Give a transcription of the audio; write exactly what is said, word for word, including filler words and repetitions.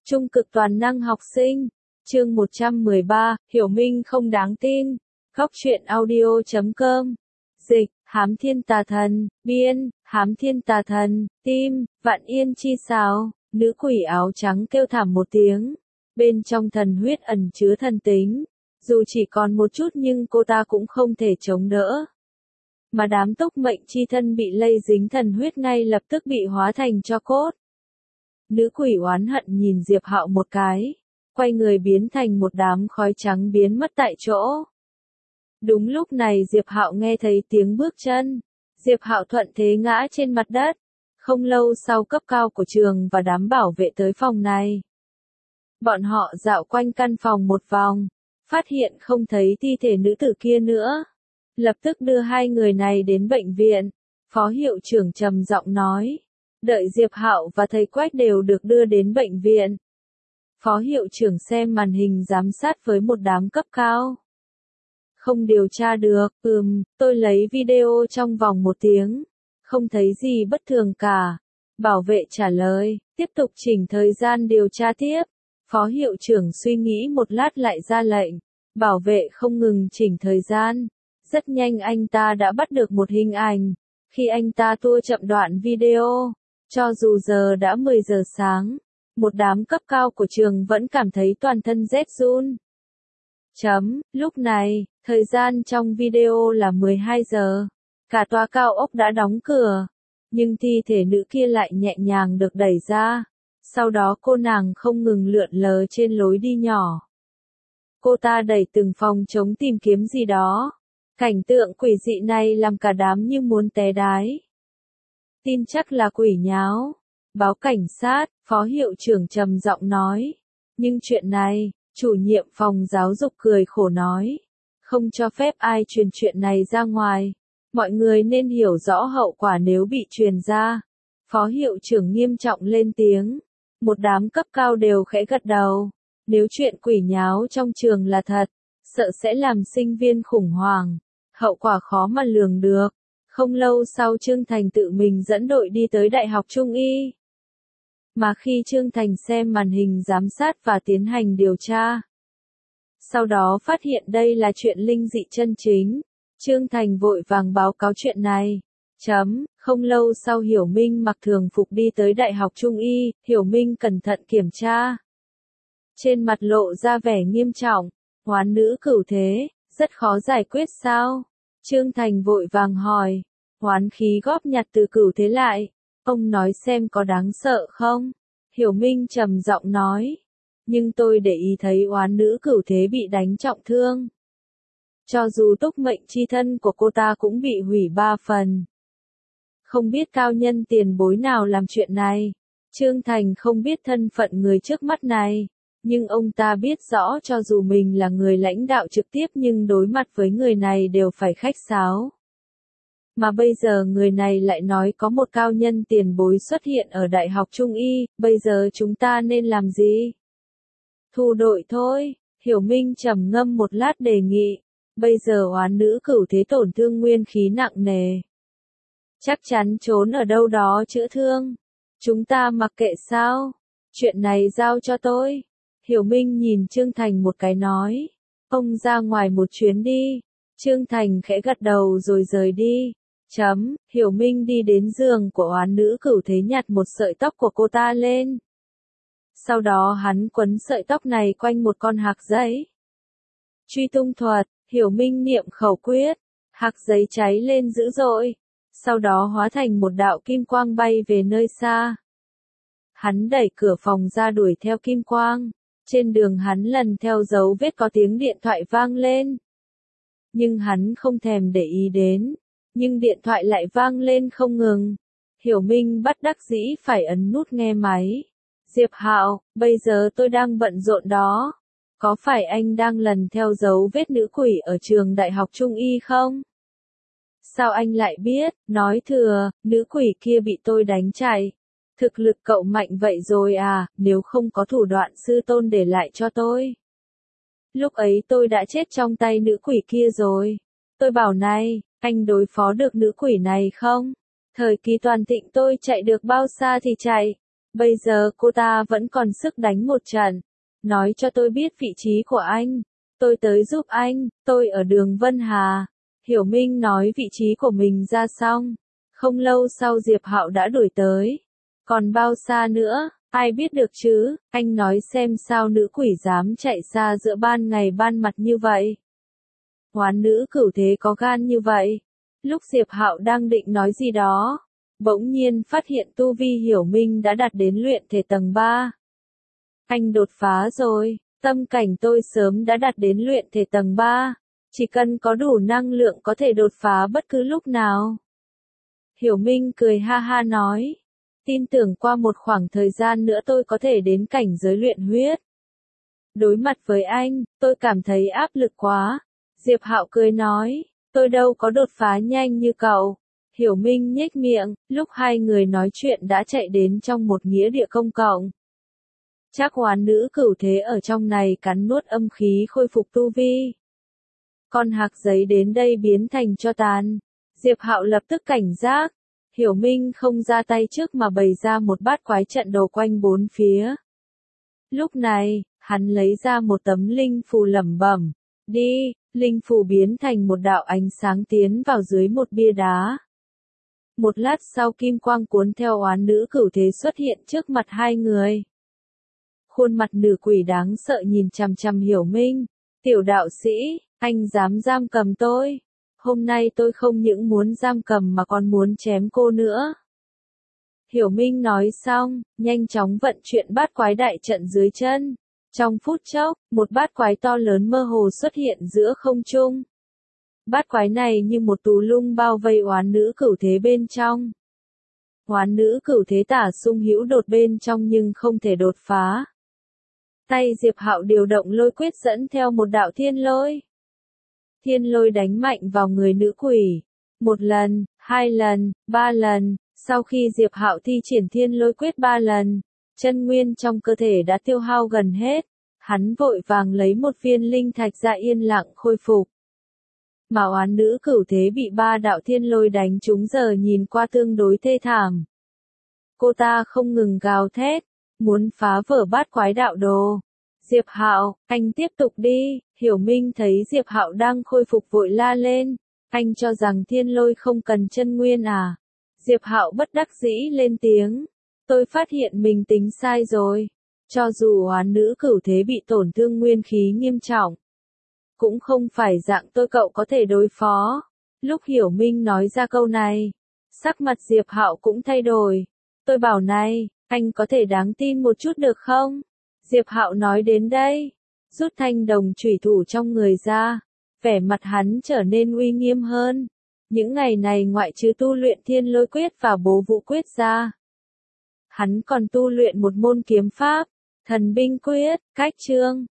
Trung cực toàn năng học sinh. Chương một trăm mười ba, Hiểu Minh không đáng tin. Góc truyện audio chấm com. Dịch, Hám Thiên Tà Thần, biên, Hám Thiên Tà Thần, tim, Vạn Yên chi sào. Nữ quỷ áo trắng kêu thảm một tiếng. Bên trong thần huyết ẩn chứa thần tính. Dù chỉ còn một chút nhưng cô ta cũng không thể chống đỡ. Mà đám túc mệnh chi thân bị lây dính thần huyết ngay lập tức bị hóa thành tro cốt. Nữ quỷ oán hận nhìn Diệp Hạo một cái, quay người biến thành một đám khói trắng biến mất tại chỗ. Đúng lúc này Diệp Hạo nghe thấy tiếng bước chân. Diệp Hạo thuận thế ngã trên mặt đất. Không lâu sau cấp cao của trường và đám bảo vệ tới phòng này. Bọn họ dạo quanh căn phòng một vòng, phát hiện không thấy thi thể nữ tử kia nữa. Lập tức đưa hai người này đến bệnh viện. Phó hiệu trưởng trầm giọng nói. Đợi Diệp Hạo và thầy Quách đều được đưa đến bệnh viện. Phó hiệu trưởng xem màn hình giám sát với một đám cấp cao. Không điều tra được, ừm, tôi lấy video trong vòng một tiếng. Không thấy gì bất thường cả. Bảo vệ trả lời, tiếp tục chỉnh thời gian điều tra tiếp. Phó hiệu trưởng suy nghĩ một lát lại ra lệnh. Bảo vệ không ngừng chỉnh thời gian. Rất nhanh anh ta đã bắt được một hình ảnh. Khi anh ta tua chậm đoạn video, cho dù giờ đã mười giờ sáng, một đám cấp cao của trường vẫn cảm thấy toàn thân rét run. Chấm, lúc này, thời gian trong video là mười hai giờ. Cả tòa cao ốc đã đóng cửa. Nhưng thi thể nữ kia lại nhẹ nhàng được đẩy ra. Sau đó cô nàng không ngừng lượn lờ trên lối đi nhỏ. Cô ta đẩy từng phòng chống tìm kiếm gì đó. Cảnh tượng quỷ dị này làm cả đám như muốn té đái. Tin chắc là quỷ nháo. Báo cảnh sát, phó hiệu trưởng trầm giọng nói. Nhưng chuyện này, chủ nhiệm phòng giáo dục cười khổ nói. Không cho phép ai truyền chuyện này ra ngoài. Mọi người nên hiểu rõ hậu quả nếu bị truyền ra. Phó hiệu trưởng nghiêm trọng lên tiếng. Một đám cấp cao đều khẽ gật đầu. Nếu chuyện quỷ nháo trong trường là thật, sợ sẽ làm sinh viên khủng hoảng. Hậu quả khó mà lường được. Không lâu sau Trương Thành tự mình dẫn đội đi tới Đại học Trung Y. Mà khi Trương Thành xem màn hình giám sát và tiến hành điều tra, sau đó phát hiện đây là chuyện linh dị chân chính, Trương Thành vội vàng báo cáo chuyện này. Chấm, không lâu sau Hiểu Minh mặc thường phục đi tới Đại học Trung Y, Hiểu Minh cẩn thận kiểm tra. Trên mặt lộ ra vẻ nghiêm trọng, oán nữ cửu thế, rất khó giải quyết sao? Trương Thành vội vàng hỏi, oán khí góp nhặt từ cửu thế lại, ông nói xem có đáng sợ không? Hiểu Minh trầm giọng nói, nhưng tôi để ý thấy oán nữ cửu thế bị đánh trọng thương. Cho dù túc mệnh chi thân của cô ta cũng bị hủy ba phần. Không biết cao nhân tiền bối nào làm chuyện này. Trương Thành không biết thân phận người trước mắt này. Nhưng ông ta biết rõ cho dù mình là người lãnh đạo trực tiếp nhưng đối mặt với người này đều phải khách sáo. Mà bây giờ người này lại nói có một cao nhân tiền bối xuất hiện ở Đại học Trung Y, bây giờ chúng ta nên làm gì? Thu đội thôi, Hiểu Minh trầm ngâm một lát đề nghị. Bây giờ oán nữ cửu thế tổn thương nguyên khí nặng nề. Chắc chắn trốn ở đâu đó chữa thương. Chúng ta mặc kệ sao? Chuyện này giao cho tôi. Hiểu Minh nhìn Trương Thành một cái nói. Ông ra ngoài một chuyến đi. Trương Thành khẽ gật đầu rồi rời đi. Chấm, Hiểu Minh đi đến giường của oán nữ cửu thế nhặt một sợi tóc của cô ta lên. Sau đó hắn quấn sợi tóc này quanh một con hạc giấy. Truy tung thuật, Hiểu Minh niệm khẩu quyết. Hạc giấy cháy lên dữ dội. Sau đó hóa thành một đạo kim quang bay về nơi xa. Hắn đẩy cửa phòng ra đuổi theo kim quang. Trên đường hắn lần theo dấu vết có tiếng điện thoại vang lên. Nhưng hắn không thèm để ý đến. Nhưng điện thoại lại vang lên không ngừng. Hiểu Minh bất đắc dĩ phải ấn nút nghe máy. Diệp Hạo, bây giờ tôi đang bận rộn đó. Có phải anh đang lần theo dấu vết nữ quỷ ở trường Đại học Trung Y không? Sao anh lại biết? Nói thừa, nữ quỷ kia bị tôi đánh chạy. Thực lực cậu mạnh vậy rồi à, nếu không có thủ đoạn sư tôn để lại cho tôi. Lúc ấy tôi đã chết trong tay nữ quỷ kia rồi. Tôi bảo này, anh đối phó được nữ quỷ này không? Thời kỳ toàn thịnh tôi chạy được bao xa thì chạy. Bây giờ cô ta vẫn còn sức đánh một trận. Nói cho tôi biết vị trí của anh. Tôi tới giúp anh, tôi ở đường Vân Hà. Hiểu Minh nói vị trí của mình ra xong. Không lâu sau Diệp Hạo đã đuổi tới. Còn bao xa nữa, ai biết được chứ, anh nói xem sao nữ quỷ dám chạy xa giữa ban ngày ban mặt như vậy. Hoán nữ cửu thế có gan như vậy. Lúc Diệp Hạo đang định nói gì đó, bỗng nhiên phát hiện tu vi Hiểu Minh đã đạt đến luyện thể tầng ba. Anh đột phá rồi, tâm cảnh tôi sớm đã đạt đến luyện thể tầng ba, chỉ cần có đủ năng lượng có thể đột phá bất cứ lúc nào. Hiểu Minh cười ha ha nói, tin tưởng qua một khoảng thời gian nữa tôi có thể đến cảnh giới luyện huyết. Đối mặt với anh, tôi cảm thấy áp lực quá. Diệp Hạo cười nói, tôi đâu có đột phá nhanh như cậu. Hiểu Minh nhếch miệng, lúc hai người nói chuyện đã chạy đến trong một nghĩa địa công cộng. Chắc hoán nữ cửu thế ở trong này cắn nuốt âm khí khôi phục tu vi. Con hạc giấy đến đây biến thành tro tàn. Diệp Hạo lập tức cảnh giác. Hiểu Minh không ra tay trước mà bày ra một bát quái trận đồ quanh bốn phía. Lúc này, hắn lấy ra một tấm linh phù lẩm bẩm, đi, linh phù biến thành một đạo ánh sáng tiến vào dưới một bia đá. Một lát sau kim quang cuốn theo oán nữ cửu thế xuất hiện trước mặt hai người. Khuôn mặt nữ quỷ đáng sợ nhìn chằm chằm Hiểu Minh, tiểu đạo sĩ, anh dám giam cầm tôi. Hôm nay tôi không những muốn giam cầm mà còn muốn chém cô nữa. Hiểu Minh nói xong, nhanh chóng vận chuyển bát quái đại trận dưới chân. Trong phút chốc, một bát quái to lớn mơ hồ xuất hiện giữa không trung. Bát quái này như một tù lung bao vây oán nữ cửu thế bên trong. Oán nữ cửu thế tả sung hữu đột bên trong nhưng không thể đột phá. Tay Diệp Hạo điều động lôi quyết dẫn theo một đạo thiên lôi. Thiên lôi đánh mạnh vào người nữ quỷ. Một lần, hai lần, ba lần, sau khi Diệp Hạo thi triển thiên lôi quyết ba lần, chân nguyên trong cơ thể đã tiêu hao gần hết. Hắn vội vàng lấy một viên linh thạch ra yên lặng khôi phục. Mà oán nữ cửu thế bị ba đạo thiên lôi đánh trúng giờ nhìn qua tương đối thê thảm. Cô ta không ngừng gào thét, muốn phá vỡ bát quái đạo đồ. Diệp Hạo, anh tiếp tục đi. Hiểu Minh thấy Diệp Hạo đang khôi phục vội la lên, anh cho rằng thiên lôi không cần chân nguyên à? Diệp Hạo bất đắc dĩ lên tiếng, tôi phát hiện mình tính sai rồi. Cho dù oán nữ cửu thế bị tổn thương nguyên khí nghiêm trọng, cũng không phải dạng tôi cậu có thể đối phó. Lúc Hiểu Minh nói ra câu này, sắc mặt Diệp Hạo cũng thay đổi. Tôi bảo này, anh có thể đáng tin một chút được không? Diệp Hạo nói đến đây, rút thanh đồng chủy thủ trong người ra, vẻ mặt hắn trở nên uy nghiêm hơn. Những ngày này ngoại trừ tu luyện thiên lôi quyết và bố vũ quyết ra, hắn còn tu luyện một môn kiếm pháp, thần binh quyết, cách chương.